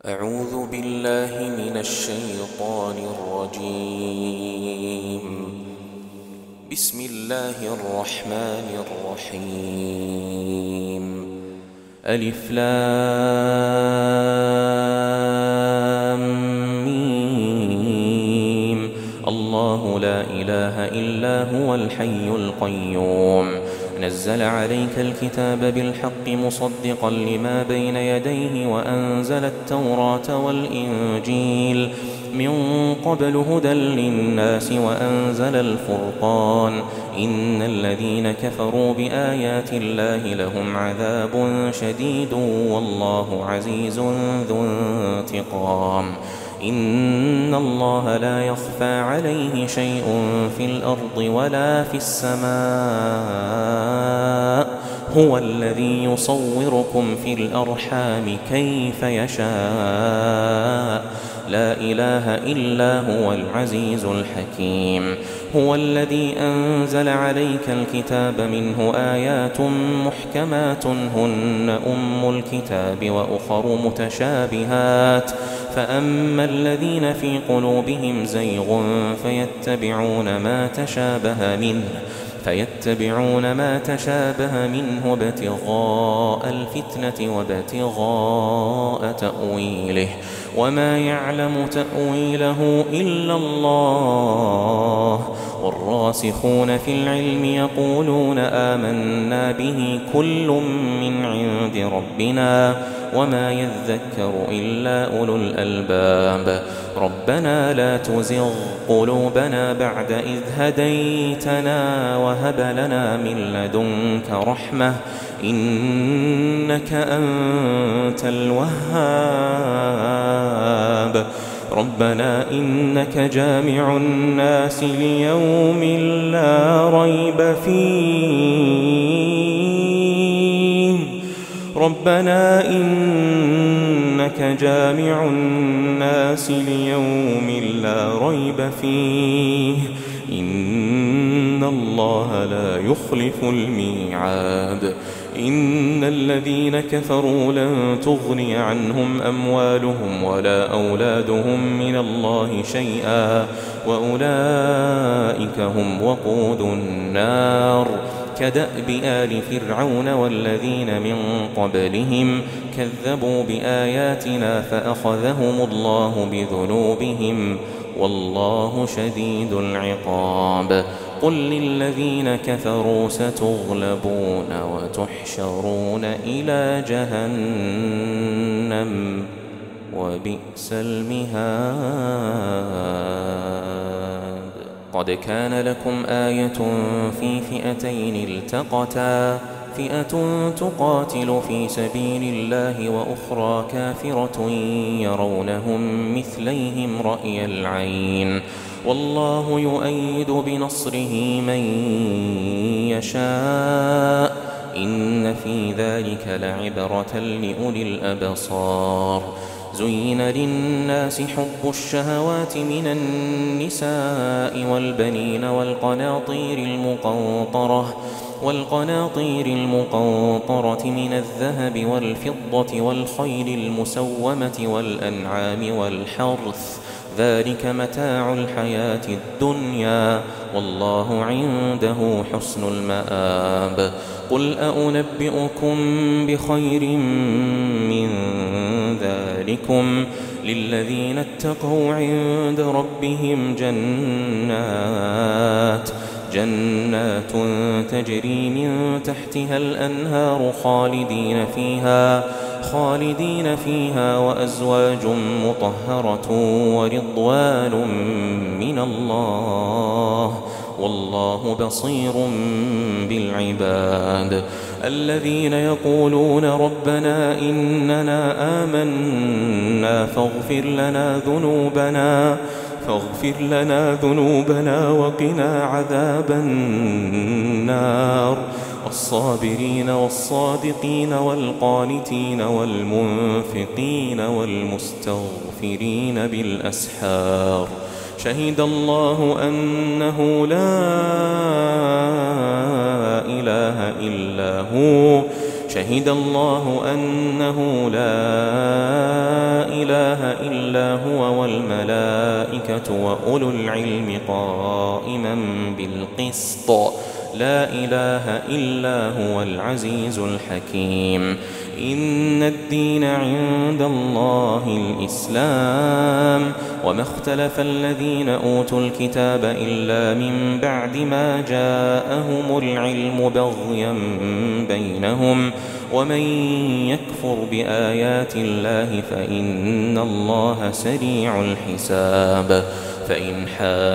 أعوذ بالله من الشيطان الرجيم. بسم الله الرحمن الرحيم. ألف لام ميم. الله لا إله إلا هو الحي القيوم. نزل عليك الكتاب بالحق مصدقا لما بين يديه وأنزل التوراة والإنجيل من قبل هدى للناس وأنزل الفرقان. إن الذين كفروا بآيات الله لهم عذاب شديد والله عزيز ذو انتقام. إن الله لا يخفى عليه شيء في الأرض ولا في السماء. هو الذي يصوركم في الأرحام كيف يشاء. لا إله إلا هو العزيز الحكيم. هو الذي أنزل عليك الكتاب منه آيات محكمات هن أم الكتاب وأخر متشابهات. فأما الذين في قلوبهم زيغ فيتبعون ما تشابه منه ابتغاء الفتنة وابتغاء تأويله وما يعلم تأويله إلا الله. والراسخون في العلم يقولون آمنا به كل من عند ربنا وما يذكر إلا أولو الألباب. ربنا لا تزغ قلوبنا بعد إذ هديتنا وهب لنا من لدنك رحمة إنك أنت الوهاب. ربنا إنك جامع الناس ليوم لا ريب فيه. ربنا إنك جامع الناس ليوم لا ريب فيه. إن الله لا يخلف الميعاد. إن الذين كفروا لن تغني عنهم أموالهم ولا أولادهم من الله شيئا وأولئك هم وقود النار. كدأب آل فرعون والذين من قبلهم كذبوا بآياتنا فأخذهم الله بذنوبهم والله شديد العقاب. قل للذين كفروا ستغلبون وتحشرون إلى جهنم وبئس المهاد. قد كان لكم آية في فئتين التقتا فئة تقاتل في سبيل الله وأخرى كافرة يرونهم مثليهم رأي العين والله يؤيد بنصره من يشاء. إن في ذلك لعبرة لأولي الأبصار. زين للناس حب الشهوات من النساء والبنين والقناطير المقنطرة من الذهب والفضة والخيل المسومة والأنعام والحرث ذلك متاع الحياة الدنيا والله عنده حسن المآب. قل أنبئكم بخير من ذلكم للذين اتقوا عند ربهم جنات تجري من تحتها الأنهار خالدين فيها وأزواج مطهرة ورضوان من الله والله بصير بالعباد. الذين يقولون ربنا إننا آمنا فاغفر لنا ذنوبنا وقنا عذاب النار. الصابرين والصادقين والقانتين والمنفقين والمستغفرين بالأسحار. شهد الله أنه لا إله إلا هو شهد الله أنه لا إله إلا هو والملائكة وأولو العلم قائما بالقسط لا إله إلا هو العزيز الحكيم إن الدين عند الله الإسلام وما اختلف الذين أوتوا الكتاب إلا من بعد ما جاءهم العلم بغيا بينهم ومن يكفر بآيات الله فإن الله سريع الحساب فإن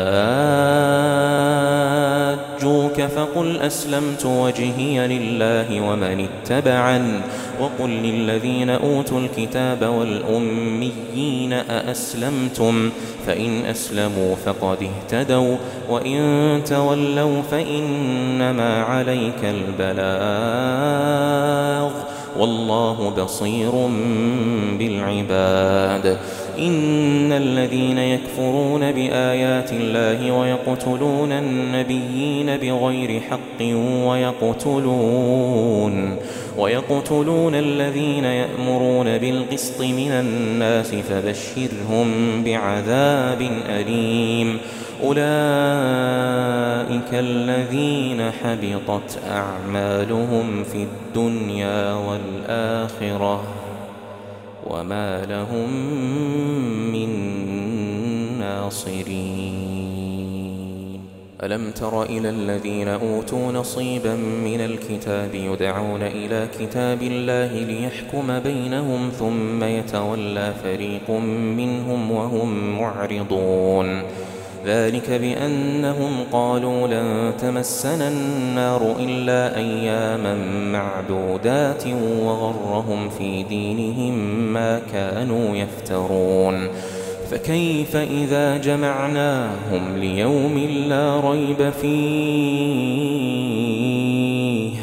حاجوك فقل أسلمت وجهي لله ومن اتبعن وقل للذين أوتوا الكتاب والأميين أأسلمتم فإن أسلموا فقد اهتدوا وإن تولوا فإنما عليك البلاغ والله بصير بالعباد إن الذين يكفرون بآيات الله ويقتلون النبيين بغير حق ويقتلون الذين يأمرون بالقسط من الناس فبشرهم بعذاب أليم أولئك الذين حبطت أعمالهم في الدنيا والآخرة وما لهم من ناصرين ألم تر إلى الذين أوتوا نصيبا من الكتاب يدعون إلى كتاب الله ليحكم بينهم ثم يتولى فريق منهم وهم معرضون ذلك بأنهم قالوا لن تمسنا النار إلا أياما معدودات وغرهم في دينهم ما كانوا يفترون فكيف إذا جمعناهم ليوم لا ريب فيه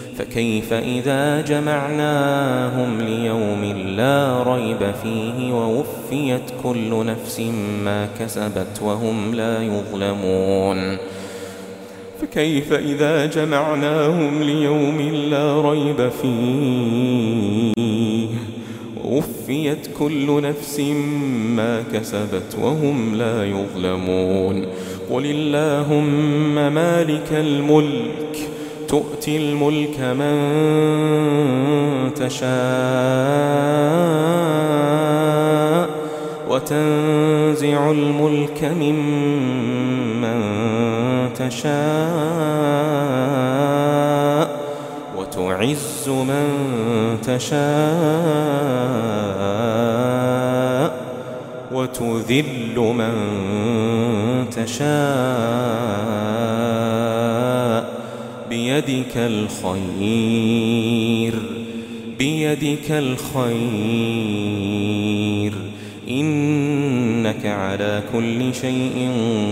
ووفيت كل نفس ما كسبت وهم لا يظلمون فكيف إذا جمعناهم ليوم لا ريب فيه ووفيت كل نفس ما كسبت وهم لا يظلمون قل اللهم مالك الملك تؤتي الملك من تشاء وتنزع الملك ممن تشاء وتعز من تشاء وتذل من تشاء بيدك الخير إنك على كل شيء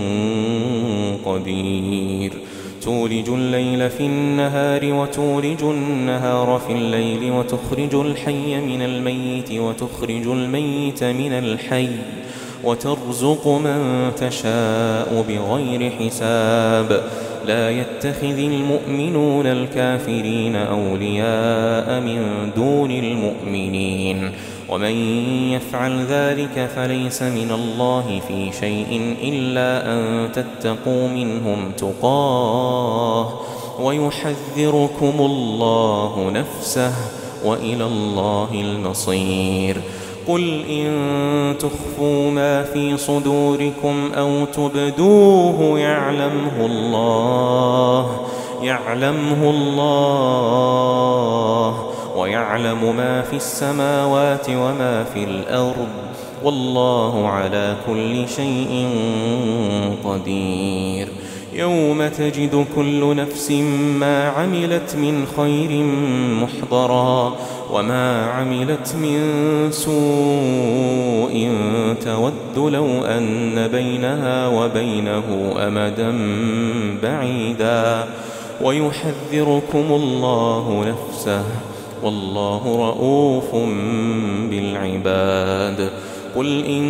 قدير تولج الليل في النهار وتولج النهار في الليل وتخرج الحي من الميت وتخرج الميت من الحي وترزق من تشاء بغير حساب لا يتخذ المؤمنون الكافرين أولياء من دون المؤمنين ومن يفعل ذلك فليس من الله في شيء إلا أن تتقوا منهم تقاه ويحذركم الله نفسه وإلى الله المصير قل إن تخفوا ما في صدوركم أو تبدوه يعلمه الله ويعلم ما في السماوات وما في الأرض والله على كل شيء قدير يوم تجد كل نفس ما عملت من خير محضرا وما عملت من سوء تود لو أن بينها وبينه أمدا بعيدا ويحذركم الله نفسه والله رؤوف بالعباد قل إن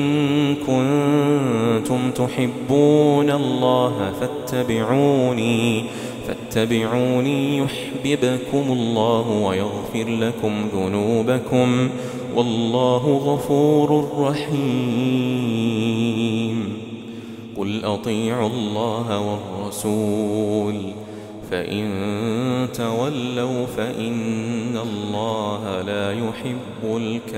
فاتبعوني يحببكم الله ويغفر لكم ذنوبكم والله غفور رحيم. قل أطيعوا الله والرسول فإن تولوا فإن الله لا يحب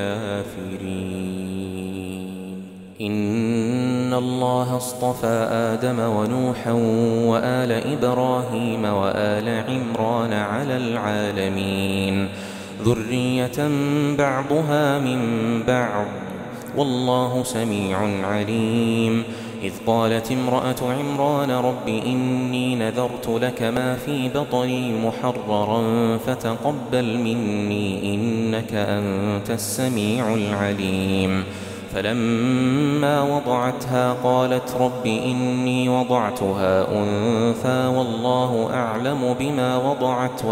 الكافرين. إن الله اصطفى آدم ونوحا وآل إبراهيم وآل عمران على العالمين ذرية بعضها من بعض والله سميع عليم. إذ قالت امرأة عمران رب إني نذرت لك ما في بطني محررا فتقبل مني إنك أنت السميع العليم. فلما وضعتها قالت رب إني وضعتها أنثى والله أعلم بما وضعت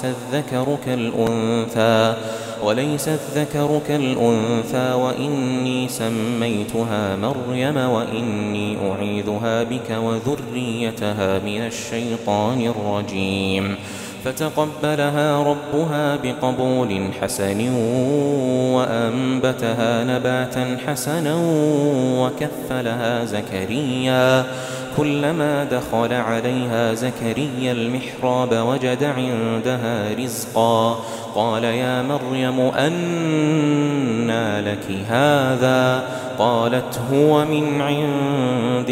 وليس الذكر كالأنثى وإني سميتها مريم وإني أعيذها بك وذريتها من الشيطان الرجيم. فتقبلها ربها بقبول حسن وأنبتها نباتا حسنا وكفلها زكريا. كلما دخل عليها زكريا المحراب وجد عندها رزقا قال يا مريم أنى لك هذا؟ قالت هو من عند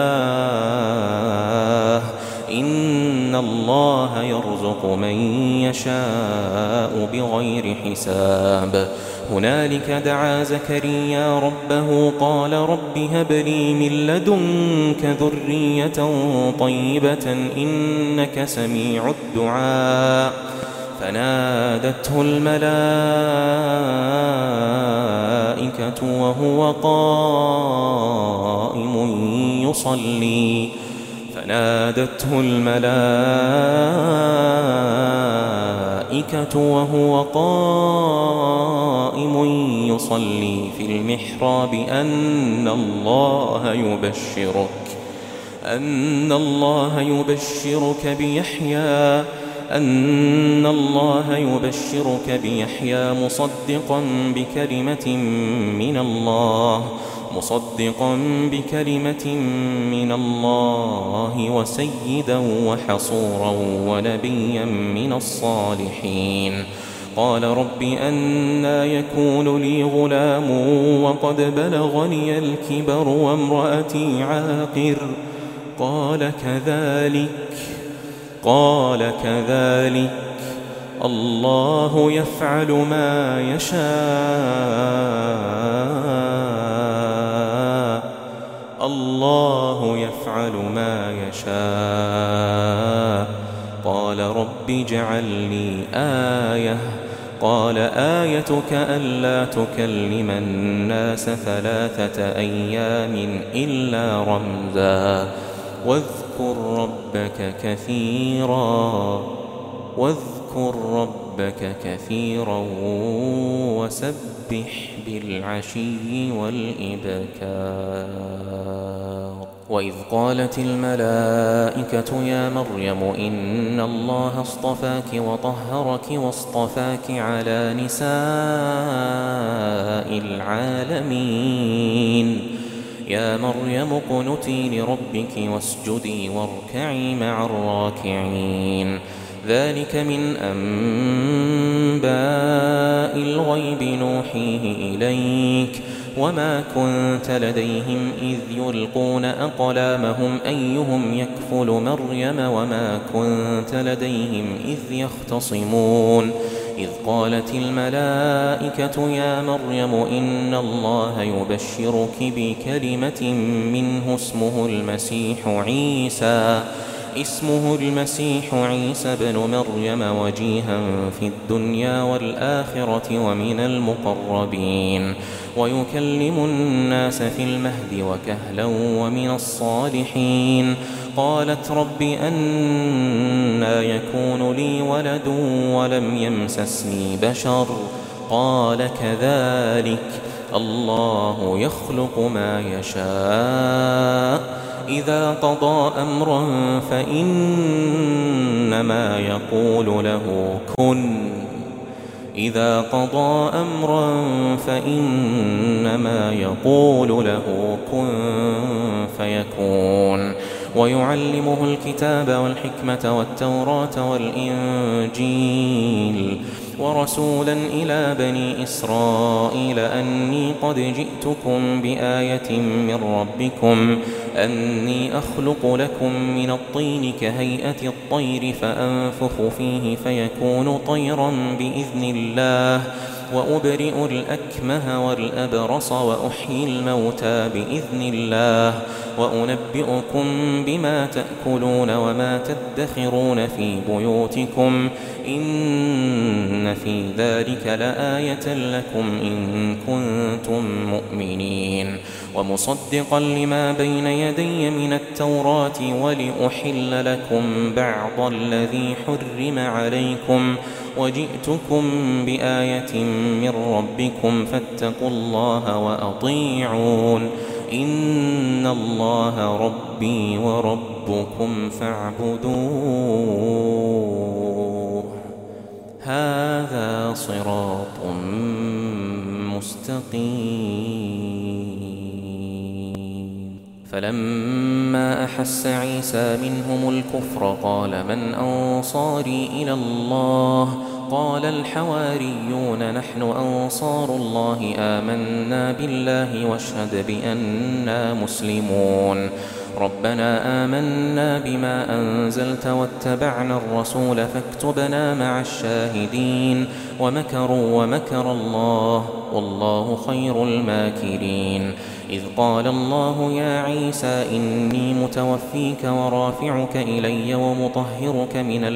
الله إن الله يرزق من يشاء بغير حساب. هنالك دعا زكريا ربه قال رب هب لي من لدنك ذرية طيبة إنك سميع الدعاء. فنادته الملائكة وهو قائم يصلي في المحراب أن الله يبشرك بيحيى مصدقا بكلمة من الله وسيدا وحصورا ونبيا من الصالحين. قال رب أنى يكون لي غلام وقد بلغني الكبر وامرأتي عاقر؟ قال كذلك الله يفعل ما يشاء. قال رب اجعل لي آية. قال آيتك ألا تكلم الناس 3 أيام إلا رمزا واذكر ربك كثيرا وسبح بالعشي والإبكار. وإذ قالت الملائكة يا مريم إن الله اصطفاك وطهرك واصطفاك على نساء العالمين. يا مريم اقنتي لربك واسجدي واركعي مع الراكعين. ذلك من أنباء الغيب نوحيه إليك وما كنت لديهم إذ يلقون أقلامهم أيهم يكفل مريم وما كنت لديهم إذ يختصمون. إذ قالت الملائكة يا مريم إن الله يبشرك بكلمة منه اسمه المسيح عيسى بن مريم وجيها في الدنيا والآخرة ومن المقربين ويكلم الناس في المهد وكهلا ومن الصالحين. قالت رب أنى يكون لي ولد ولم يمسسني بشر؟ قال كذلك الله يخلق ما يشاء إذا قضى أمرا فإنما يقول له كن إذا قضى أمرا فإنما يقول له كن فيكون ويعلمه الكتاب والحكمة والتوراة والإنجيل ورسولا إلى بني إسرائيل أني قد جئتكم بآية من ربكم أني أخلق لكم من الطين كهيئة الطير فأنفخ فيه فيكون طيرا بإذن الله وأبرئ الأكمه والأبرص وأحيي الموتى بإذن الله وأنبئكم بما تأكلون وما تدخرون في بيوتكم إن في ذلك لآية لكم إن كنتم مؤمنين ومصدقا لما بين يدي من التوراة ولأحل لكم بعض الذي حرم عليكم وجئتكم بآية من ربكم فاتقوا الله وأطيعون إن الله ربي وربكم فاعبدوه هذا صراط مستقيم. فلما أحس عيسى منهم الكفر قال من أنصاري إلى الله قال الحواريون نحن أنصار الله آمنا بالله واشهد بأننا مسلمون ربنا آمنا بما أنزلت واتبعنا الرسول فاكتبنا مع الشاهدين ومكروا ومكر الله والله خير الماكرين. إذ قال الله يا عيسى إني متوفيك ورافعك إلي ومطهرك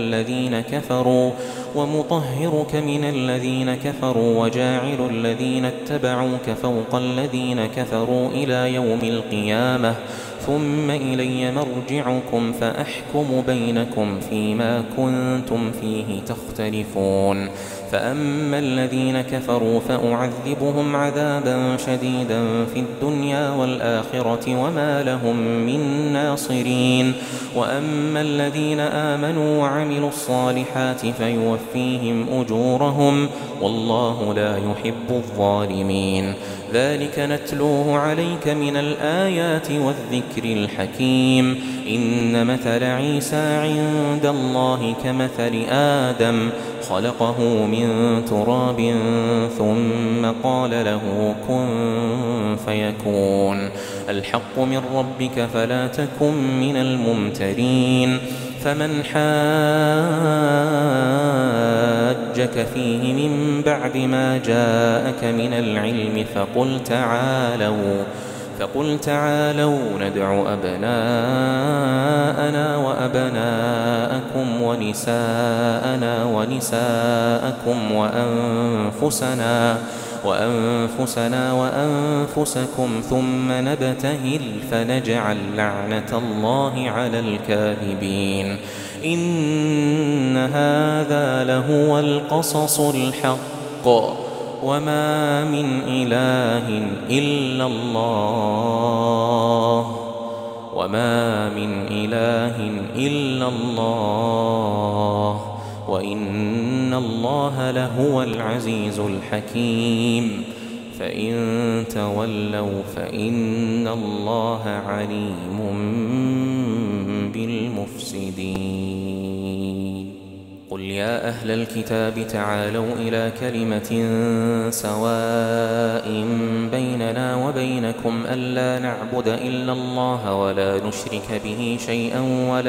من الذين كفروا وجاعل الذين اتبعوك فوق الذين كفروا إلى يوم القيامة ثم إلي مرجعكم فأحكم بينكم فيما كنتم فيه تختلفون فأما الذين كفروا فأعذبهم عذابا شديدا في الدنيا والآخرة وما لهم من ناصرين وأما الذين آمنوا وعملوا الصالحات فيوفيهم أجورهم والله لا يحب الظالمين. ذلك نتلوه عليك من الآيات والذكر الحكيم. إن مثل عيسى عند الله كمثل آدم خلقه من تراب ثم قال له كن فيكون الحق من ربك فلا تكن من الممترين. فمن حاجك فيه من بعد ما جاءك من العلم فقل تعالوا ندع أبناءنا وأبناءكم ونساءنا ونساءكم وأنفسنا وأنفسكم ثم نبتهل فنجعل لعنة الله على الكاذبين. إن هذا لهو القصص الحق وما من إله إلا الله وإن الله لهو العزيز الحكيم. فإن تولوا فإن الله عليم بالمفسدين. قل يا أهل الكتاب تعالوا إلى كلمة سواء بيننا وبينكم ألا نعبد إلا الله ولا نشرك به شيئا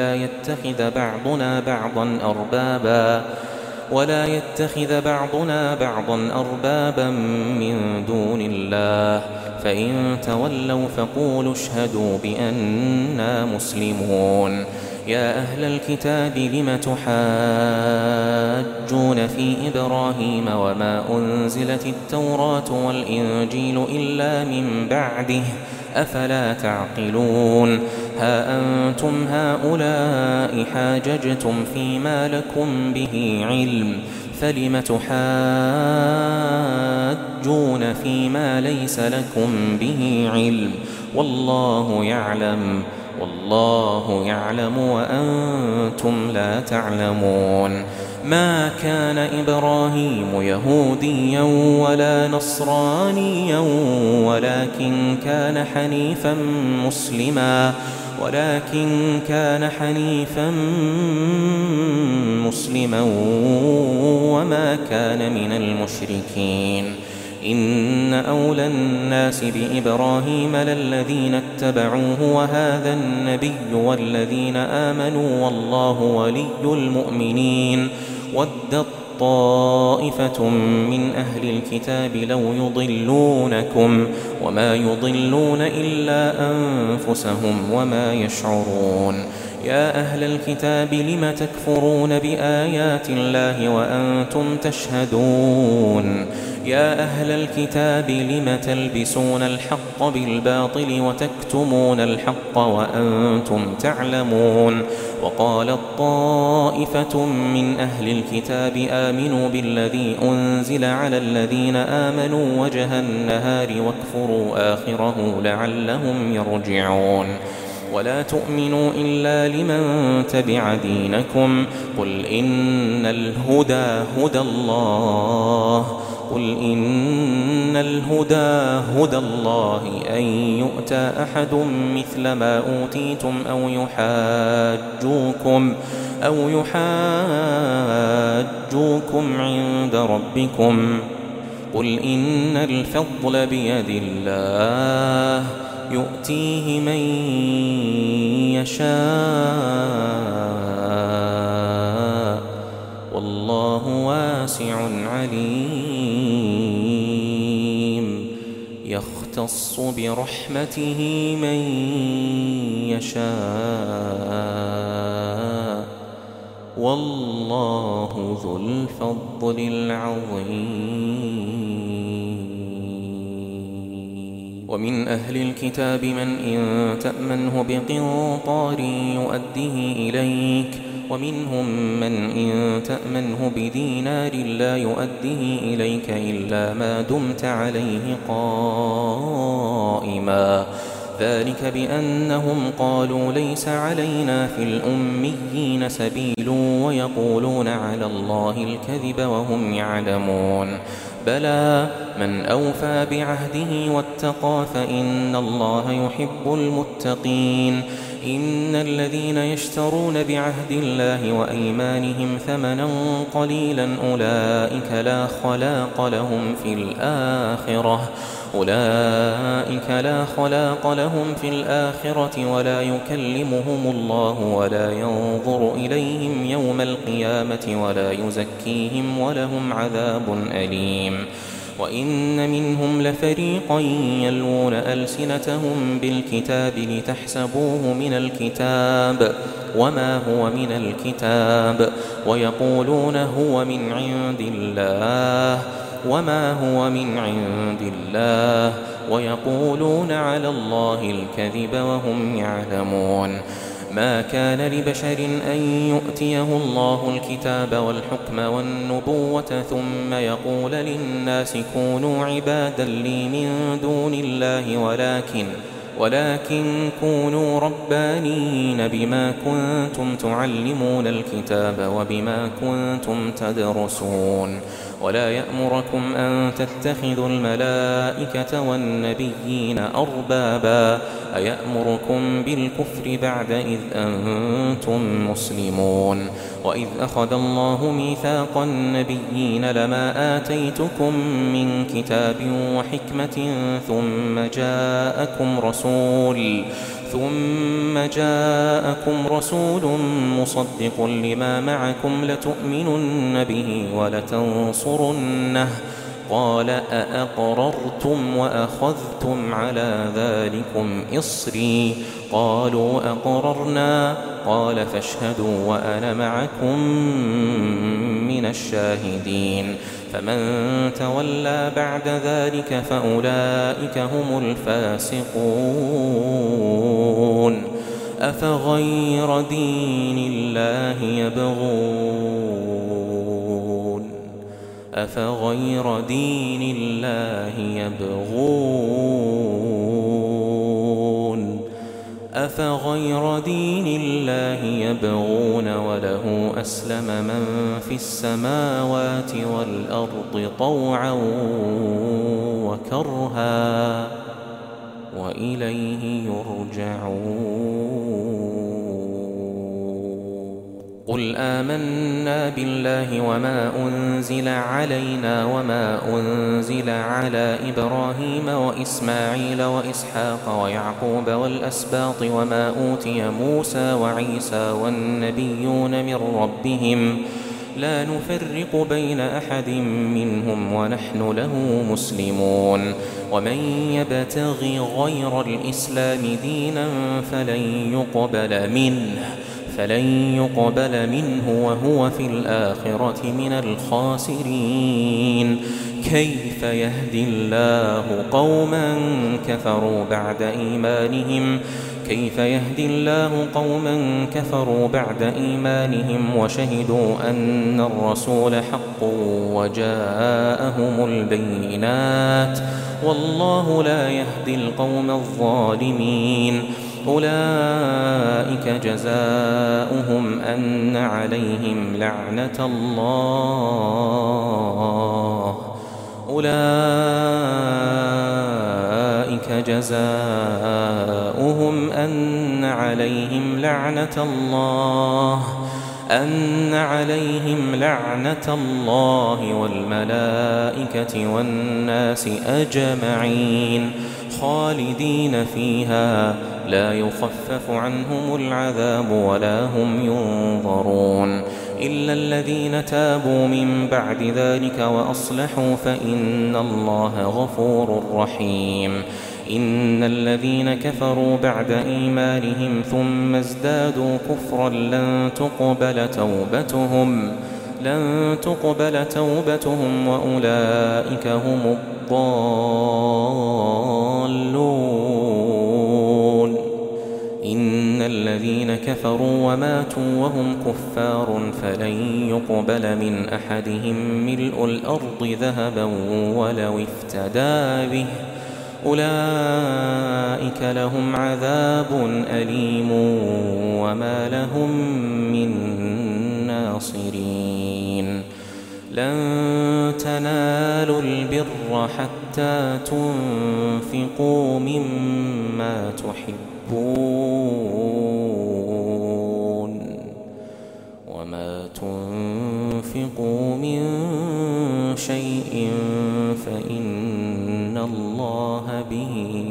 ولا يتخذ بعضنا بعضا أربابا من دون الله فإن تولوا فقولوا اشهدوا بأننا مسلمون. يا أهل الكتاب لم تحاجون في إبراهيم وما أنزلت التوراة والإنجيل إلا من بعده أفلا تعقلون. ها أنتم هؤلاء حاججتم فيما لكم به علم فلم تحاجون فيما ليس لكم به علم والله يعلم والله يعلم وأنتم لا تعلمون. ما كان إبراهيم يهوديا ولا نصرانيا ولكن كان حنيفا مسلما وما كان من المشركين. إن أولى الناس بإبراهيم للذين اتبعوه وهذا النبي والذين آمنوا والله ولي المؤمنين. ودت طائفة من أهل الكتاب لو يضلونكم وما يضلون إلا أنفسهم وما يشعرون. يا أهل الكتاب لم تكفرون بآيات الله وأنتم تشهدون. يا أهل الكتاب لم تلبسون الحق بالباطل وتكتمون الحق وأنتم تعلمون. وقالت طائفة من أهل الكتاب آمنوا بالذي أنزل على الذين آمنوا وجه النهار واكفروا آخره لعلهم يرجعون. ولا تؤمنوا إلا لمن تبع دينكم. قل إن الهدى هدى الله أن يؤتى أحد مثل ما أوتيتم أو يحاجوكم عند ربكم. قل إن الفضل بيد الله يؤتيه من يشاء والله واسع عليم. يختص برحمته من يشاء والله ذو الفضل العظيم. ومن أهل الكتاب من إن تأمنه بقنطار يؤديه إليك ومنهم من إن تأمنه بدينار لا يؤديه إليك إلا ما دمت عليه قائما. ذلك بأنهم قالوا ليس علينا في الأميين سبيل ويقولون على الله الكذب وهم يعلمون. بلى من أوفى بعهده واتقى فإن الله يحب المتقين. إن الذين يشترون بعهد الله وأيمانهم ثمنا قليلا أولئك لا خلاق لهم في الآخرة ولا يكلمهم الله ولا ينظر إليهم يوم القيامة ولا يزكيهم ولهم عذاب أليم. وإن منهم لفريقا يلوون ألسنتهم بالكتاب لتحسبوه من الكتاب وما هو من الكتاب ويقولون هو من عند الله وما هو من عند الله ويقولون على الله الكذب وهم يعلمون. ما كان لبشر أن يؤتيه الله الكتاب والحكم والنبوة ثم يقول للناس كونوا عبادا لي من دون الله ولكن كونوا ربانيين بما كنتم تعلمون الكتاب وبما كنتم تدرسون. ولا يأمركم أن تتخذوا الملائكة والنبيين أربابا أيأمركم بالكفر بعد إذ أنتم مسلمون. وإذ أخذ الله ميثاق النبيين لما آتيتكم من كتاب وحكمة ثم جاءكم رسول مصدق لما معكم لتؤمنن به ولتنصرنه قال أأقررتم وأخذتم على ذلكم إصري قالوا أقررنا قال فاشهدوا وأنا معكم من الشاهدين. فمن تولى بعد ذلك فأولئك هم الفاسقون. أفغير دين الله يبغون أفغير دين الله يبغون وله أسلم من في السماوات والأرض طوعا وكرها وإليه يرجعون. قل آمنا بالله وما أنزل علينا وما أنزل على إبراهيم وإسماعيل وإسحاق ويعقوب والأسباط وما أوتي موسى وعيسى والنبيون من ربهم لا نفرق بين أحد منهم ونحن له مسلمون. ومن يبتغي غير الإسلام دينا فلن يقبل منه وهو في الآخرة من الخاسرين. كيف يهدي الله قوما كفروا بعد إيمانهم وشهدوا أن الرسول حق وجاءهم البينات والله لا يهدي القوم الظالمين. أولئك جزاؤهم أن عليهم لعنة الله والملائكة والناس أجمعين خالدين فيها لا يخفف عنهم العذاب ولا هم ينظرون. إلا الذين تابوا من بعد ذلك وأصلحوا فإن الله غفور رحيم. إن الذين كفروا بعد إيمانهم ثم ازدادوا كفرا لن تقبل توبتهم وأولئك هم الضالون. إن الذين كفروا وماتوا وهم كفار فلن يقبل من أحدهم ملء الأرض ذهبا ولو افتدى به أولئك لهم عذاب أليم وما لهم من ناصرين. لن تنالوا البر حتى تنفقوا مما تحبون وما تنفقوا من شيء فإن الله به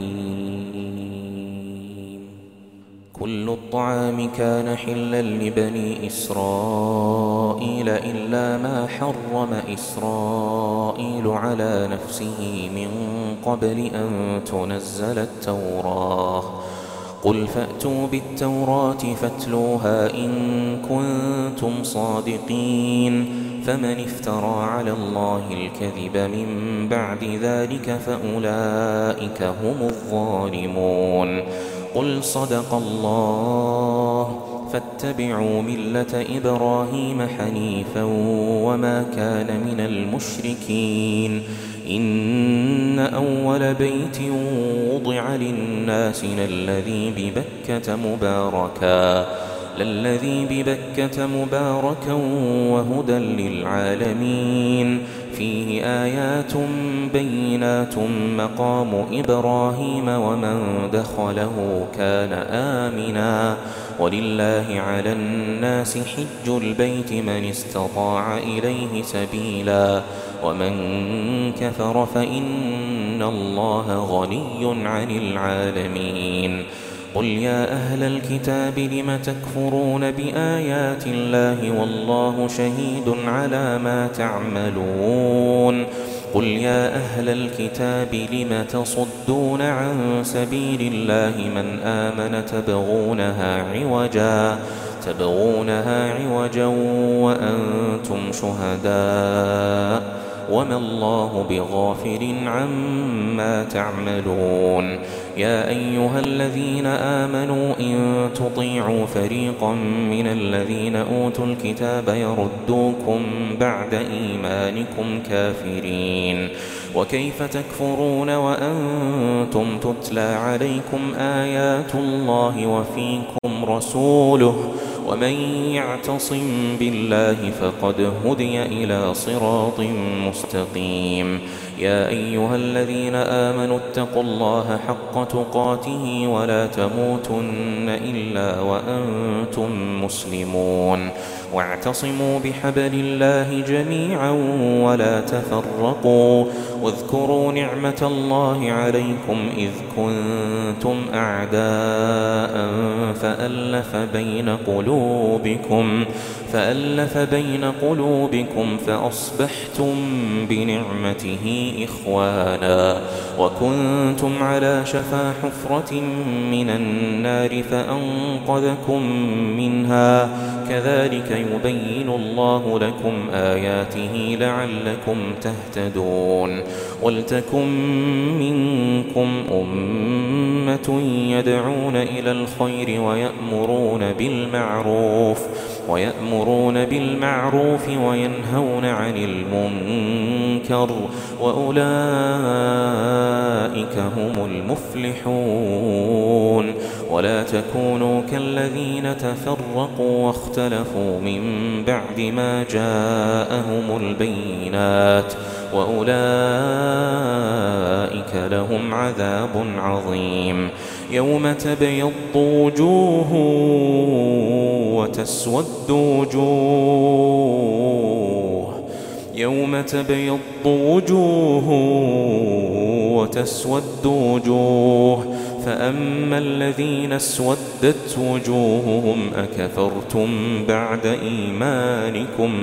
عليم. كل الطعام كان حلا لبني إسرائيل إلا ما حرم إسرائيل على نفسه من قبل أن تنزل التوراة. قل فأتوا بالتوراة فاتلوها إن كنتم صادقين. فمن افترى على الله الكذب من بعد ذلك فأولئك هم الظالمون. قل صدق الله فاتبعوا ملة إبراهيم حنيفا وما كان من المشركين. إن أول بيت وضع للناس للذي ببكة مباركا وهدى للعالمين. فيه آيات بينات مقام إبراهيم ومن دخله كان آمنا ولله على الناس حج البيت من استطاع إليه سبيلا ومن كفر فإن الله غني عن العالمين. قل يا أهل الكتاب لم تكفرون بآيات الله والله شهيد على ما تعملون. قل يا أهل الكتاب لم تصدون عن سبيل الله من آمن تبغونها عوجا وأنتم شهداء وما الله بغافل عما تعملون. يا أيها الذين آمنوا إن تطيعوا فريقا من الذين أوتوا الكتاب يردوكم بعد إيمانكم كافرين، وكيف تكفرون وأنتم تتلى عليكم آيات الله وفيكم رسوله، ومن يعتصم بالله فقد هدي إلى صراط مستقيم. يا أيها الذين آمنوا اتقوا الله حق تقاته ولا تموتن إلا وأنتم مسلمون، واعتصموا بحبل الله جميعا ولا تفرقوا، واذكروا نعمة الله عليكم إذ كنتم أعداء فألف بين قلوبكم فأصبحتم بنعمته إخوانا، وكنتم على شفا حفرة من النار فأنقذكم منها، كذلك يبين الله لكم آياته لعلكم تهتدون. ولتكن منكم أمة يدعون إلى الخير ويأمرون بالمعروف وينهون عن المنكر، وأولئك هم المفلحون. ولا تكونوا كالذين تفرقوا واختلفوا من بعد ما جاءهم البينات، وأولئك لهم عذاب عظيم. يوم تبيض وجوه وتسود وجوه، فأما الذين اسودت وجوههم أكفرتم بعد إيمانكم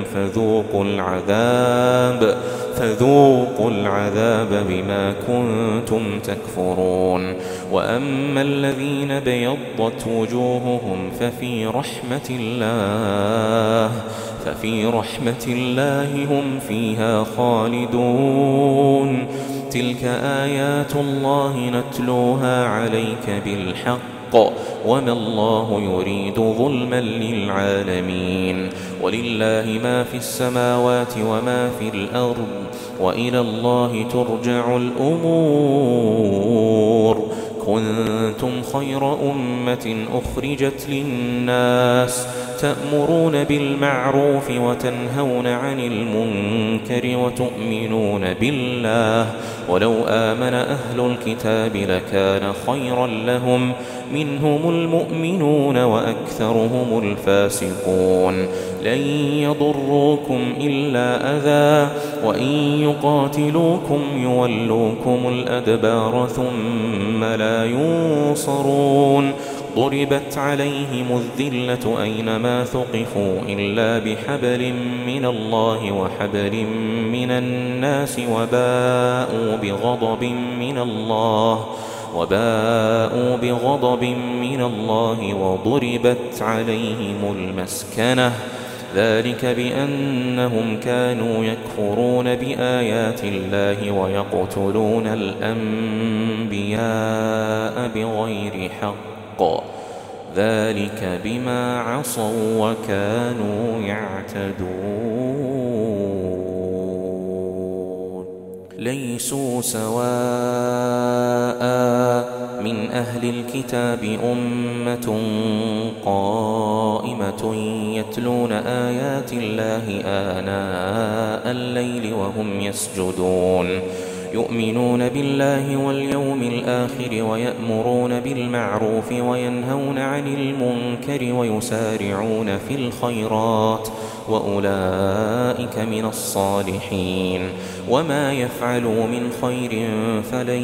فذوقوا العذاب بما كنتم تكفرون. وأما الذين بيضت وجوههم ففي رحمة الله هم فيها خالدون. تلك آيات الله نتلوها عليك بالحق، وما الله يريد ظلما للعالمين. ولله ما في السماوات وما في الأرض، وإلى الله ترجع الأمور. كنتم خير أمة أخرجت للناس تأمرون بالمعروف وتنهون عن المنكر وتؤمنون بالله، ولو آمن أهل الكتاب لكان خيرا لهم، منهم المؤمنون وأكثرهم الفاسقون. لن يضروكم إلا أذى، وإن يقاتلوكم يولوكم الأدبار ثم لا ينصرون. ضربت عليهم الذلة أينما ثقفوا إلا بحبل من الله وحبل من الناس، وباءوا بغضب من الله وضربت عليهم المسكنة، ذلك بأنهم كانوا يكفرون بآيات الله ويقتلون الأنبياء بغير حق، ذلك بما عصوا وكانوا يعتدون. ليسوا سواء من أهل الكتاب أمة قائمة يتلون آيات الله آناء الليل وهم يسجدون، يؤمنون بالله واليوم الآخر ويأمرون بالمعروف وينهون عن المنكر ويسارعون في الخيرات، وأولئك من الصالحين. وما يفعلوا من خير فلن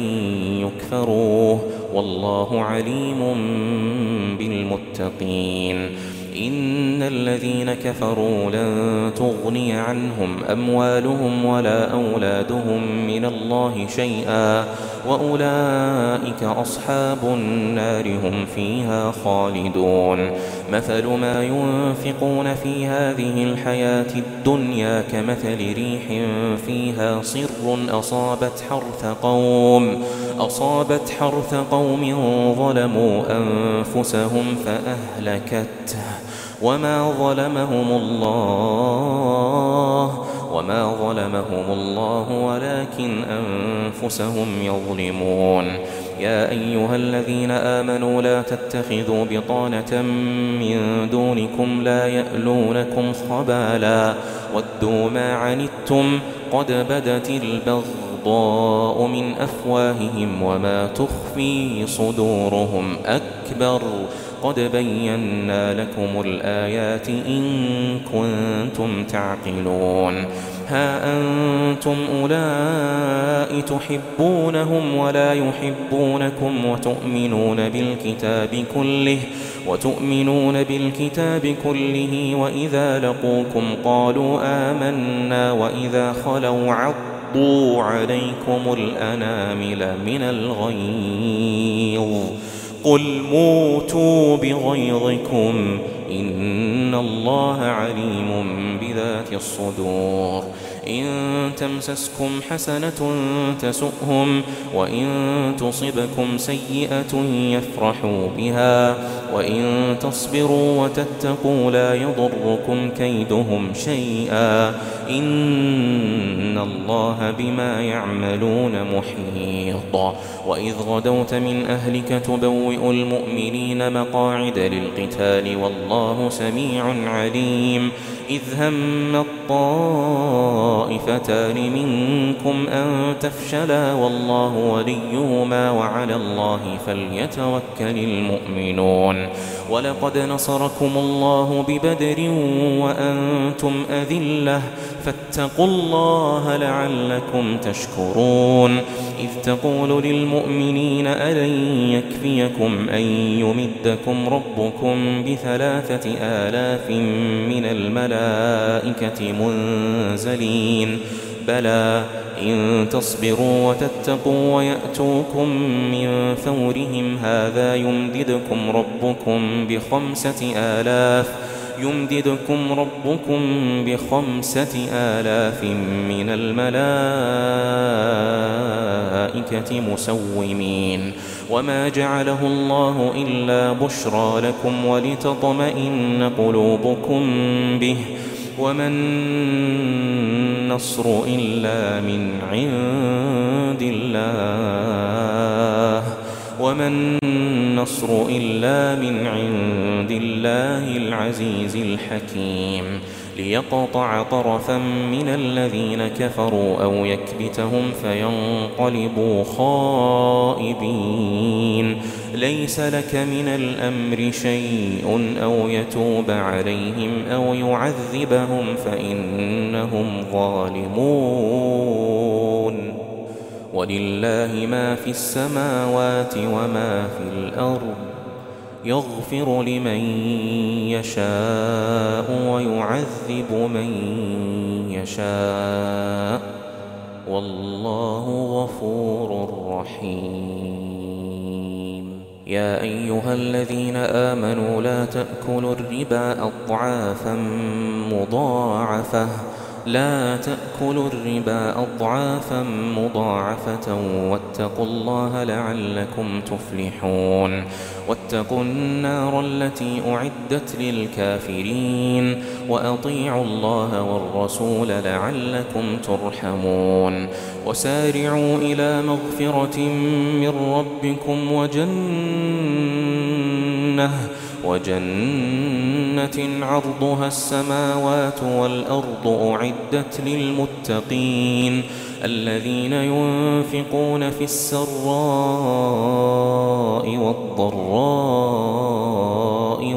يكفروه، والله عليم بالمتقين. إن الذين كفروا لن تغني عنهم أموالهم ولا أولادهم من الله شيئا وأولئك أصحاب النار هم فيها خالدون مثل ما ينفقون في هذه الحياة الدنيا كمثل ريح فيها صر أصابت حرث قوم ظلموا أنفسهم فأهلكته وما ظلمهم الله ولكن أنفسهم يظلمون يا أيها الذين آمنوا لا تتخذوا بطانة من دونكم لا يألونكم خبالا ودوا ما عنتم قد بدت البغضاء من أفواههم وما تخفي صدورهم أكبر قد بينا لكم الآيات إن كنتم تعقلون ها أنتم أولئك تحبونهم ولا يحبونكم وتؤمنون بالكتاب كله وإذا لقوكم قالوا آمنا وإذا خلوا عضوا عليكم الأنامل من الغيظ قل موتوا بغيظكم إن الله عليم بذات الصدور إن تمسسكم حسنة تسؤهم وإن تصبكم سيئة يفرحوا بها وإن تصبروا وتتقوا لا يضركم كيدهم شيئا إن الله بما يعملون محيط وإذ غدوت من أهلك تبوئ المؤمنين مقاعد للقتال والله سميع عليم إذ هم الطائفتان منكم أن تفشلا والله وليهما وعلى الله فليتوكل المؤمنون ولقد نصركم الله ببدر وأنتم أذلة فاتقوا الله لعلكم تشكرون إذ تقول للمؤمنين ألن يكفيكم أن يمدكم ربكم ب3,000 من الملائكة منزلين بلى إن تصبروا وتتقوا ويأتوكم من فورهم هذا يمددكم ربكم ب5,000 من الملائكة مسومين وما جعله الله إلا بشرى لكم ولتطمئن قلوبكم به وما النصر إلا من عند الله العزيز الحكيم ليقطع طرفا من الذين كفروا أو يكبتهم فينقلبوا خائبين ليس لك من الأمر شيء أو يتوب عليهم أو يعذبهم فإنهم ظالمون ولله ما في السماوات وما في الأرض يغفر لمن يشاء ويعذب من يشاء والله غفور رحيم يا أيها الذين آمنوا لا تأكلوا الربا أضعافا مضاعفة واتقوا الله لعلكم تفلحون واتقوا النار التي أعدت للكافرين وأطيعوا الله والرسول لعلكم ترحمون وسارعوا إلى مغفرة من ربكم وجنة عرضها السماوات والأرض أعدت للمتقين الذين ينفقون في السراء والضراء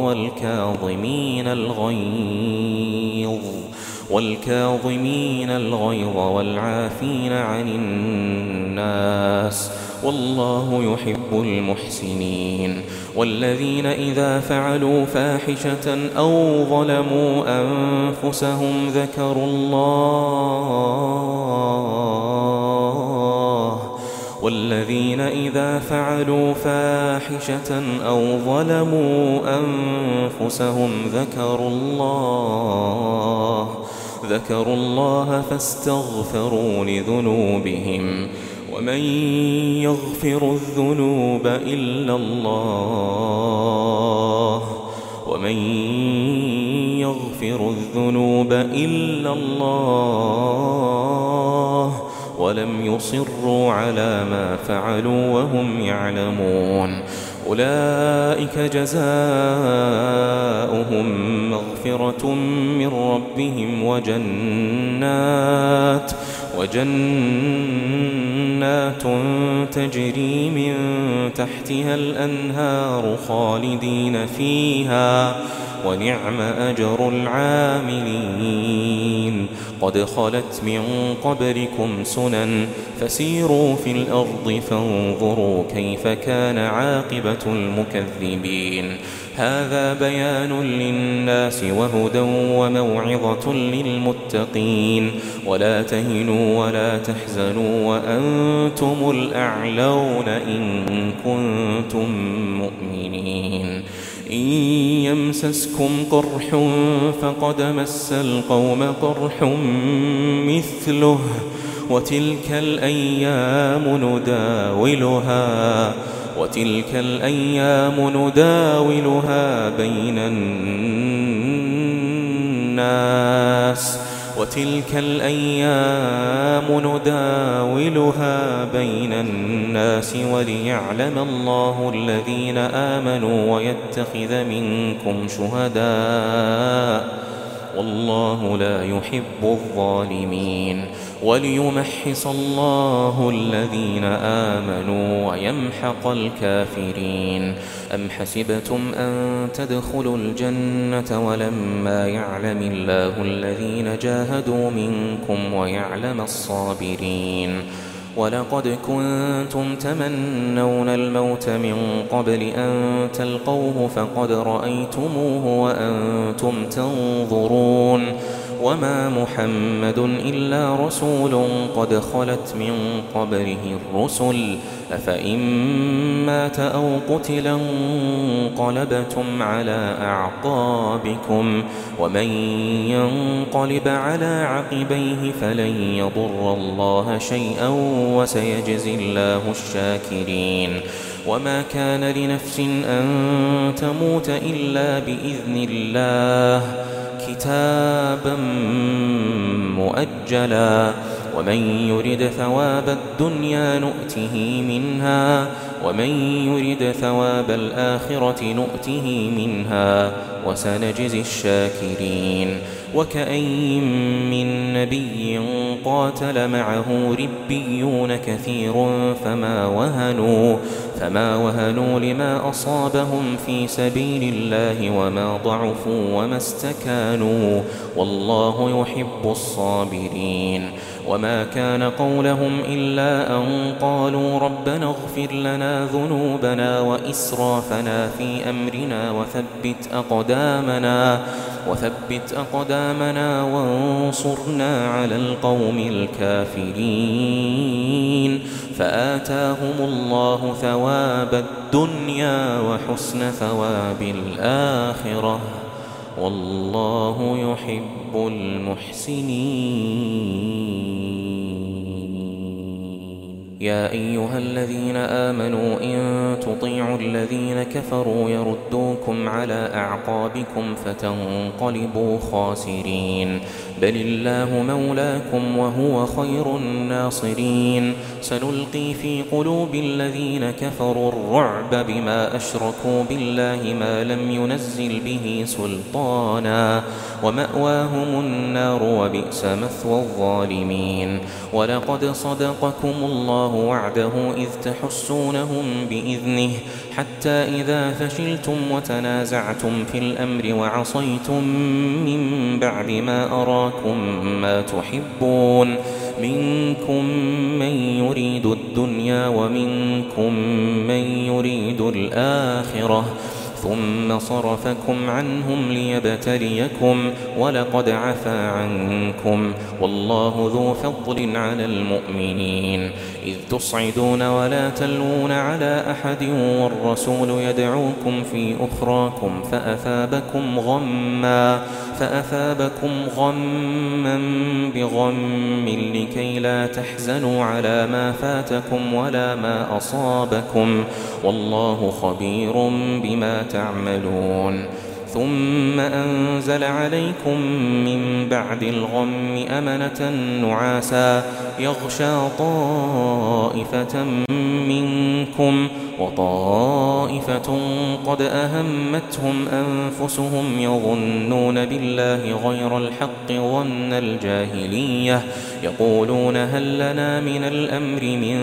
والكاظمين الغيظ والعافين عن الناس والله يحب المحسنين. والذين إذا فعلوا فاحشة أو ظلموا أنفسهم ذكروا الله فاستغفروا لذنوبهم ومن يغفر الذنوب إلا الله ولم يصروا على ما فعلوا وهم يعلمون أولئك جزاؤهم مغفرة من ربهم وجنات تجري من تحتها الأنهار خالدين فيها ونعم أجر العاملين. قد خلت من قبلكم سنن فسيروا في الأرض فانظروا كيف كان عاقبة المكذبين. هذا بيان للناس وهدى وموعظة للمتقين. ولا تهنوا ولا تحزنوا وأنتم الأعلون إن كنتم مؤمنين. إن يمسسكم قرح فقد مس القوم قرح مثله وتلك الأيام نداولها بين الناس وليعلم الله الذين آمنوا ويتخذ منكم شهداء والله لا يحب الظالمين. وليمحص الله الذين آمنوا ويمحق الكافرين. أم حسبتم أن تدخلوا الجنة ولما يعلم الله الذين جاهدوا منكم ويعلم الصابرين. ولقد كنتم تمنون الموت من قبل أن تلقوه فقد رأيتموه وأنتم تنظرون. وما محمد إلا رسول قد خلت من قبله الرسل أفإن مات أو قتل انقلبتم على أعقابكم ومن ينقلب على عقبيه فلن يضر الله شيئا وسيجزي الله الشاكرين. وما كان لنفس أن تموت إلا بإذن الله كتابا مؤجلا. ومن يرد ثواب الدنيا نؤته منها ومن يرد ثواب الآخرة نؤته منها وسنجزي الشاكرين. وكأين من نبي قاتل معه ربيون كثير فما وهنوا لما أصابهم في سبيل الله وما ضعفوا وما استكانوا والله يحب الصابرين. وما كان قولهم إلا أن قالوا ربنا اغفر لنا ذنوبنا وإسرافنا في أمرنا وثبت أقدامنا وانصرنا على القوم الكافرين. فآتاهم الله ثواب الدنيا وحسن ثواب الآخرة والله يحب المحسنين. يا أيها الذين آمنوا إن تطيعوا الذين كفروا يردوكم على أعقابكم فتنقلبوا خاسرين. بل الله مولاكم وهو خير الناصرين. سنلقي في قلوب الذين كفروا الرعب بما أشركوا بالله ما لم ينزل به سلطانا ومأواهم النار وبئس مثوى الظالمين. ولقد صدقكم الله وعده إذ تحسونهم بإذنه حتى إذا فشلتم وتنازعتم في الأمر وعصيتم من بعد ما أراكم ما تحبون منكم من يريد الدنيا ومنكم من يريد الآخرة ثم صرفكم عنهم ليبتليكم ولقد عفا عنكم والله ذو فضل على المؤمنين إذ تصعدون ولا تلوون على أحد والرسول يدعوكم في أخراكم فأثابكم غما بغم لكي لا تحزنوا على ما فاتكم ولا ما أصابكم والله خبير بما تعملون ثم أنزل عليكم من بعد الغم أمنة نعاسا يغشى طائفة منكم وطائفة قد أهمتهم أنفسهم يظنون بالله غير الحق ظن الجاهلية يقولون هل لنا من الأمر من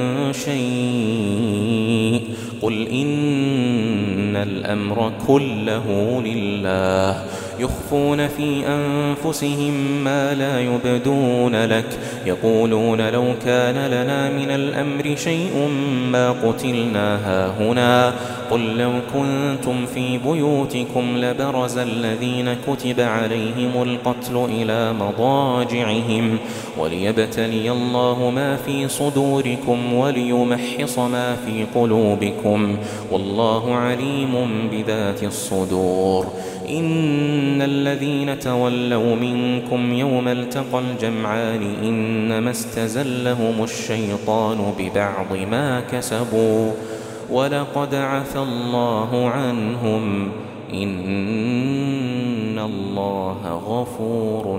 شيء قل إن الأمر كله لله يخفون في أنفسهم ما لا يبدون لك يقولون لو كان لنا من الأمر شيء ما قتلنا هاهنا قل لو كنتم في بيوتكم لبرز الذين كتب عليهم القتل إلى مضاجعهم وليبتلي الله ما في صدوركم وليمحص ما في قلوبكم والله عليم بذات الصدور إن الذين تولوا منكم يوم التقى الجمعان إنما استزلهم الشيطان ببعض ما كسبوا ولقد عفى الله عنهم إن الله غفور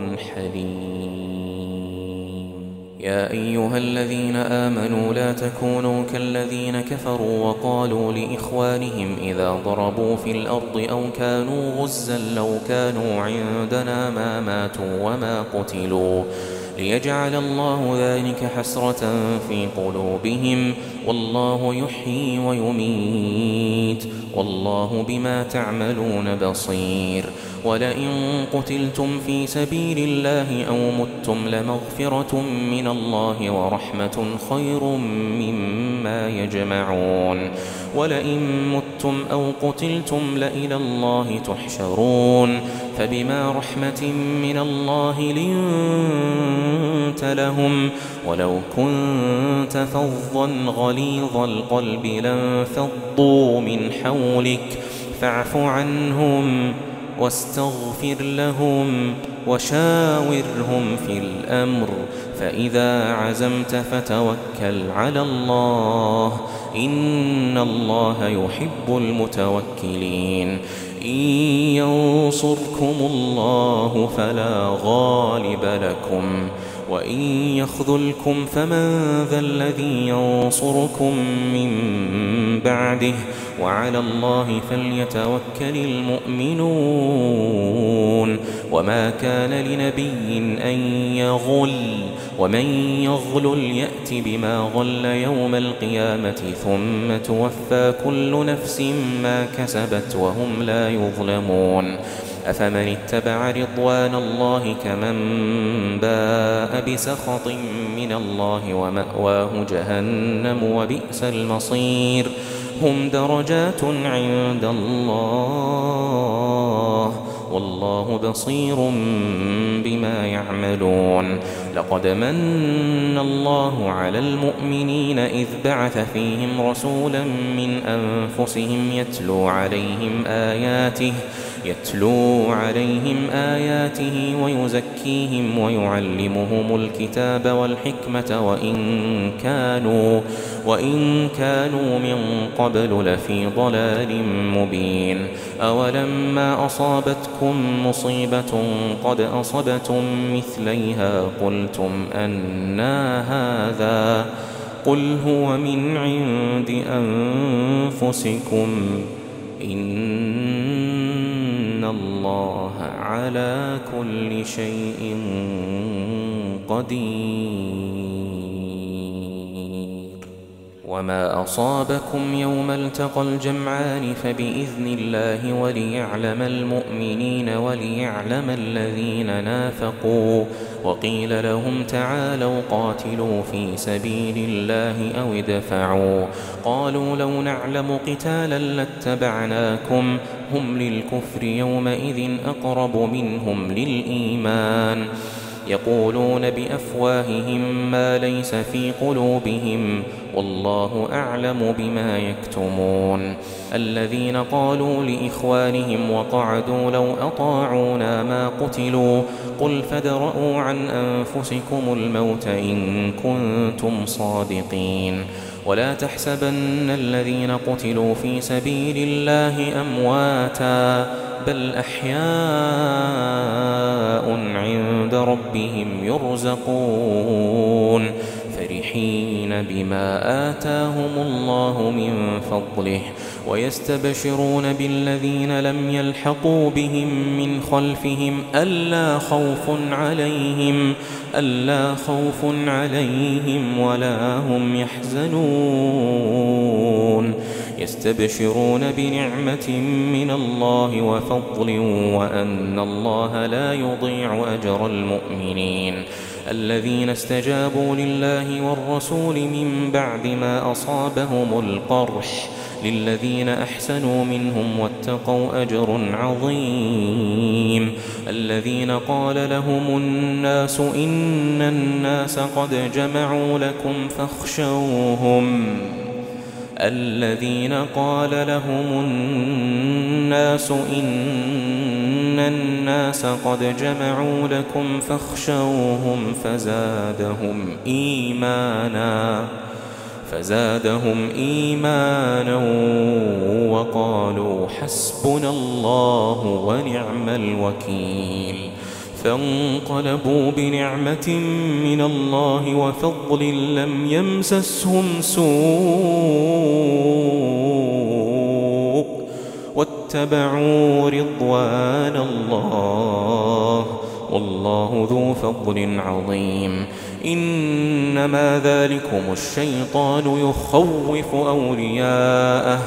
حليم يا أيها الذين آمنوا لا تكونوا كالذين كفروا وقالوا لإخوانهم إذا ضربوا في الأرض أو كانوا غزا لو كانوا عندنا ما ماتوا وما قتلوا ليجعل الله ذلك حسرة في قلوبهم والله يحيي ويميت والله بما تعملون بصير ولئن قتلتم في سبيل الله أو متم لمغفرة من الله ورحمة خير مما يجمعون ولئن متم أو قتلتم لإلى الله تحشرون فبما رحمة من الله لنت لهم ولو كنت فظا غليظ القلب لانفضوا من حولك فاعف عنهم واستغفر لهم وشاورهم في الأمر فإذا عزمت فتوكل على الله إن الله يحب المتوكلين إن ينصركم الله فلا غالب لكم وإن يخذلكم فمن ذا الذي ينصركم من بعده وعلى الله فليتوكل المؤمنون وما كان لنبي أن يغل ومن يغلل يأت بما غل يوم القيامة ثم توفى كل نفس ما كسبت وهم لا يظلمون أفمن اتبع رضوان الله كمن باء بسخط من الله ومأواه جهنم وبئس المصير هم درجات عند الله والله بصير بما يعملون لقد من الله على المؤمنين إذ بعث فيهم رسولا من أنفسهم يتلو عليهم آياته ويزكيهم ويعلمهم الكتاب والحكمة وإن كانوا من قبل لفي ضلال مبين أولما أصابتكم مصيبة قد أصبتم مثليها قلتم أنى هذا قل هو من عند أنفسكم إن الله على كل شيء قدير وما أصابكم يوم التقى الجمعان فبإذن الله وليعلم المؤمنين وليعلم الذين نافقوا. وقيل لهم تعالوا قاتلوا في سبيل الله أو ادفعوا. قالوا لو نعلم قتالا لاتبعناكم هم للكفر يومئذ أقرب منهم للإيمان يقولون بأفواههم ما ليس في قلوبهم والله أعلم بما يكتمون. الذين قالوا لإخوانهم وقعدوا لو أطاعونا ما قتلوا قل فادرءوا عن أنفسكم الموت إن كنتم صادقين. ولا تحسبن الذين قتلوا في سبيل الله أمواتا بل أحياء عند ربهم يرزقون فرحين بما آتاهم الله من فضله ويستبشرون بالذين لم يلحقوا بهم من خلفهم ألا خوف عليهم ولا هم يحزنون. يستبشرون بنعمة من الله وفضل وأن الله لا يضيع أجر المؤمنين. الذين استجابوا لله والرسول من بعد ما أصابهم القرح للذين أحسنوا منهم واتقوا أجر عظيم. الذين قال لهم الناس إن الناس قد جمعوا لكم فاخشوهم فزادهم إيمانا وقالوا حسبنا الله ونعم الوكيل. فانقلبوا بنعمة من الله وفضل لم يمسسهم سوء واتبعوا رضوان الله والله ذو فضل عظيم. إنما ذلكم الشيطان يخوف أولياءه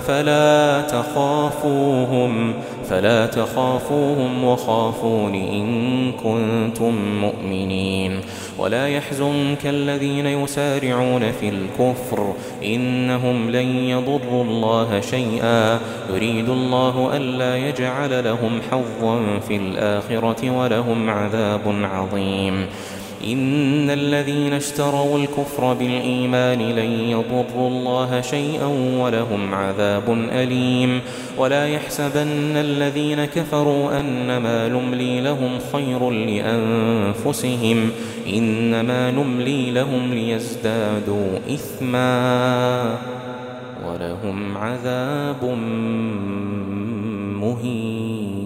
فلا تخافوهم وخافون إن كنتم مؤمنين. ولا يحزنك الذين يسارعون في الكفر إنهم لن يضروا الله شيئا يريد الله ألا يجعل لهم حظا في الآخرة ولهم عذاب عظيم. إن الذين اشتروا الكفر بالإيمان لن يضروا الله شيئا ولهم عذاب أليم. ولا يحسبن الذين كفروا أنما نملي لهم خير لأنفسهم إنما نملي لهم ليزدادوا إثما ولهم عذاب مهين.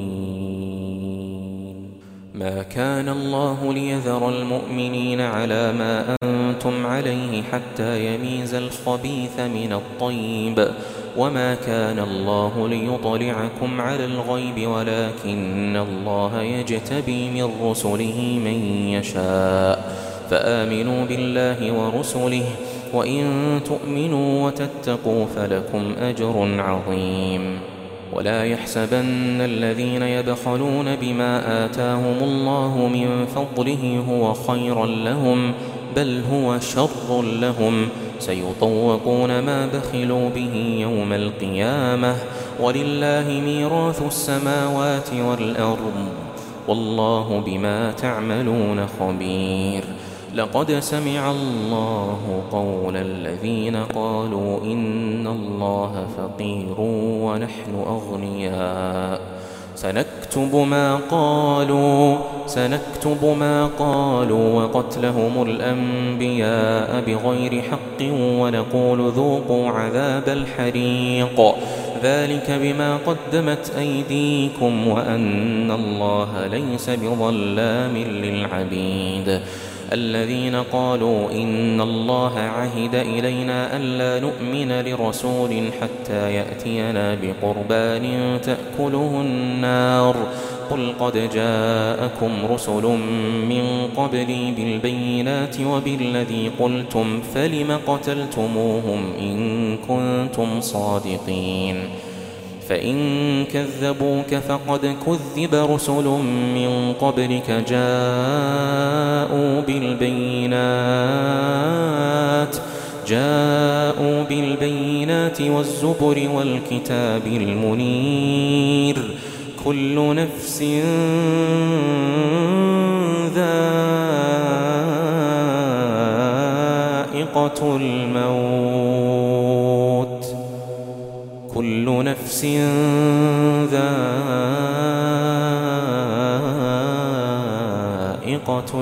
ما كان الله ليذر المؤمنين على ما أنتم عليه حتى يميز الخبيث من الطيب وما كان الله ليطلعكم على الغيب ولكن الله يجتبي من رسله من يشاء فآمنوا بالله ورسله وإن تؤمنوا وتتقوا فلكم أجر عظيم. ولا يحسبن الذين يبخلون بما آتاهم الله من فضله هو خيرا لهم بل هو شر لهم سيطوقون ما بخلوا به يوم القيامة ولله ميراث السماوات والأرض والله بما تعملون خبير. لقد سمع الله قول الذين قالوا إن الله فقير ونحن أغنياء سنكتب ما قالوا وقتلهم الأنبياء بغير حق ونقول ذوقوا عذاب الحريق ذلك بما قدمت أيديكم وأن الله ليس بظلام للعبيد. الذين قالوا إن الله عهد إلينا ألا نؤمن لرسول حتى يأتينا بقربان تأكله النار قل قد جاءكم رسل من قبلي بالبينات وبالذي قلتم فلم قتلتموهم إن كنتم صادقين فإن كذبوك فقد كذب رسل من قبلك جاءوا بالبينات والزبر والكتاب المنير كل نفس ذائقة الموت كل نفس ذائقة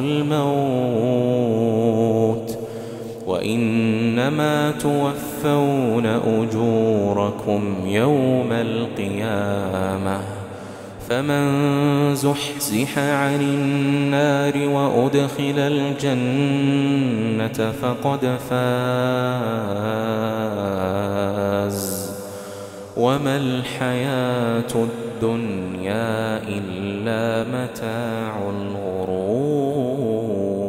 الموت وإنما توفون أجوركم يوم القيامة فمن زحزح عن النار وأدخل الجنة فقد فاز وما الحياة الدنيا إلا متاع الغرور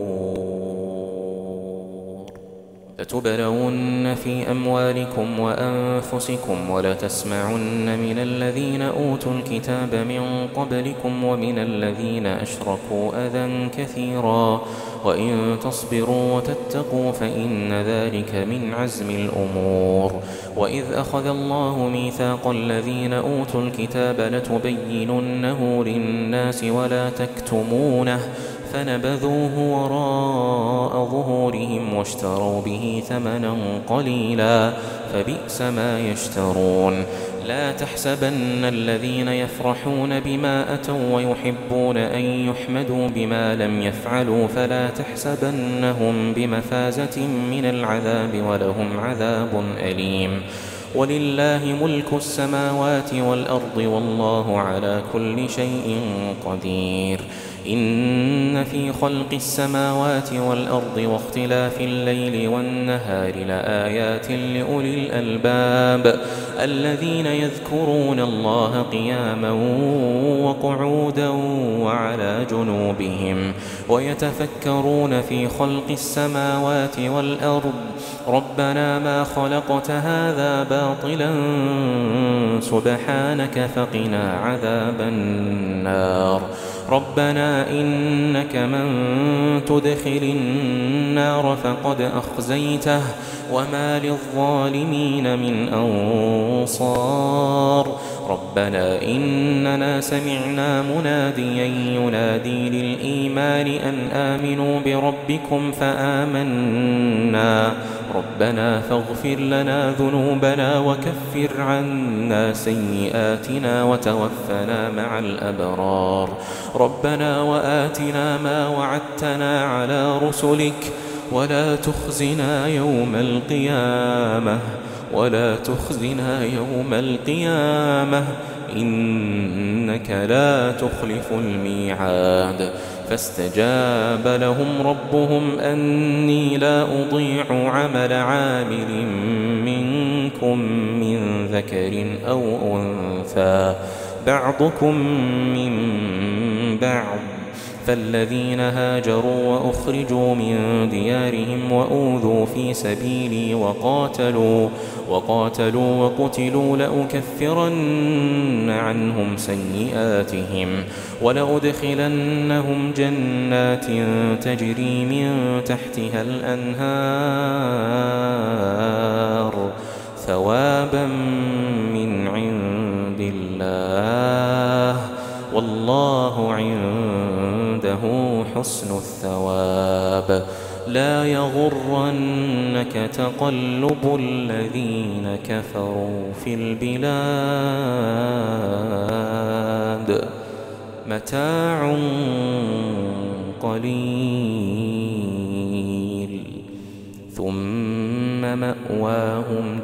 لتبلون في أموالكم وأنفسكم ولتسمعن من الذين أوتوا الكتاب من قبلكم ومن الذين أشركوا أذى كثيرا وإن تصبروا وتتقوا فإن ذلك من عزم الأمور وإذ أخذ الله ميثاق الذين أوتوا الكتاب لتبيننه للناس ولا تكتمونه فنبذوه وراء ظهورهم واشتروا به ثمنا قليلا فبئس ما يشترون لا تحسبن الذين يفرحون بما أتوا ويحبون أن يحمدوا بما لم يفعلوا فلا تحسبنهم بمفازة من العذاب ولهم عذاب أليم ولله ملك السماوات والأرض والله على كل شيء قدير إن في خلق السماوات والأرض واختلاف الليل والنهار لآيات لأولي الألباب الذين يذكرون الله قياما وقعودا وعلى جنوبهم ويتفكرون في خلق السماوات والأرض ربنا ما خلقت هذا باطلا سبحانك فقنا عذاب النار ربنا إنك من تدخل النار فقد أخزيته وما للظالمين من أنصار ربنا إننا سمعنا مناديا ينادي للإيمان أن آمنوا بربكم فآمنا ربنا فاغفر لنا ذنوبنا وكفر عنا سيئاتنا وتوفنا مع الأبرار ربنا وآتنا ما وعدتنا على رسلك ولا تخزنا يوم القيامة إنك لا تخلف الميعاد فاستجاب لهم ربهم أني لا أضيع عمل عامل منكم من ذكر أو أنثى بعضكم من بعض فالذين هاجروا وأخرجوا من ديارهم وأوذوا في سبيلي وقاتلوا وقتلوا لأكفرن عنهم سيئاتهم ولأدخلنهم جنات تجري من تحتها الأنهار ثوابا من عند الله والله عنده حسن الثواب لا يغرنك تقلب الذين كفروا في البلاد متاع قليل ثم مأواهم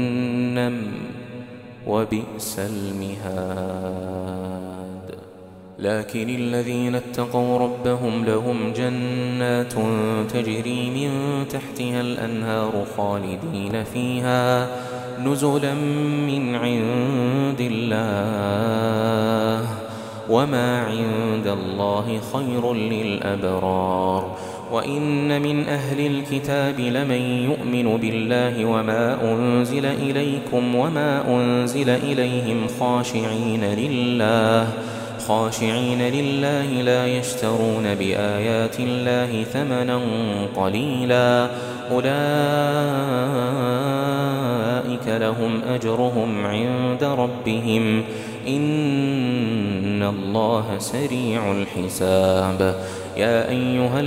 جهنم وبئس المهاد لكن الذين اتقوا ربهم لهم جنات تجري من تحتها الأنهار خالدين فيها نزلا من عند الله وما عند الله خير للأبرار. وإن من أهل الكتاب لمن يؤمن بالله وما أنزل إليكم وما أنزل إليهم خاشعين لله لا يشترون بآيات الله ثمنا قليلا أولئك لهم أجرهم عند ربهم إن الله سريع الحساب. يا أيها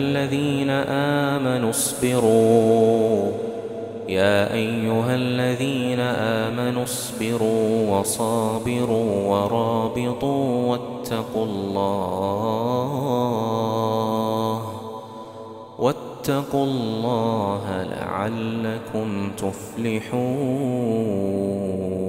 الذين آمنوا اصبروا وصابروا ورابطوا واتقوا الله لعلكم تفلحون.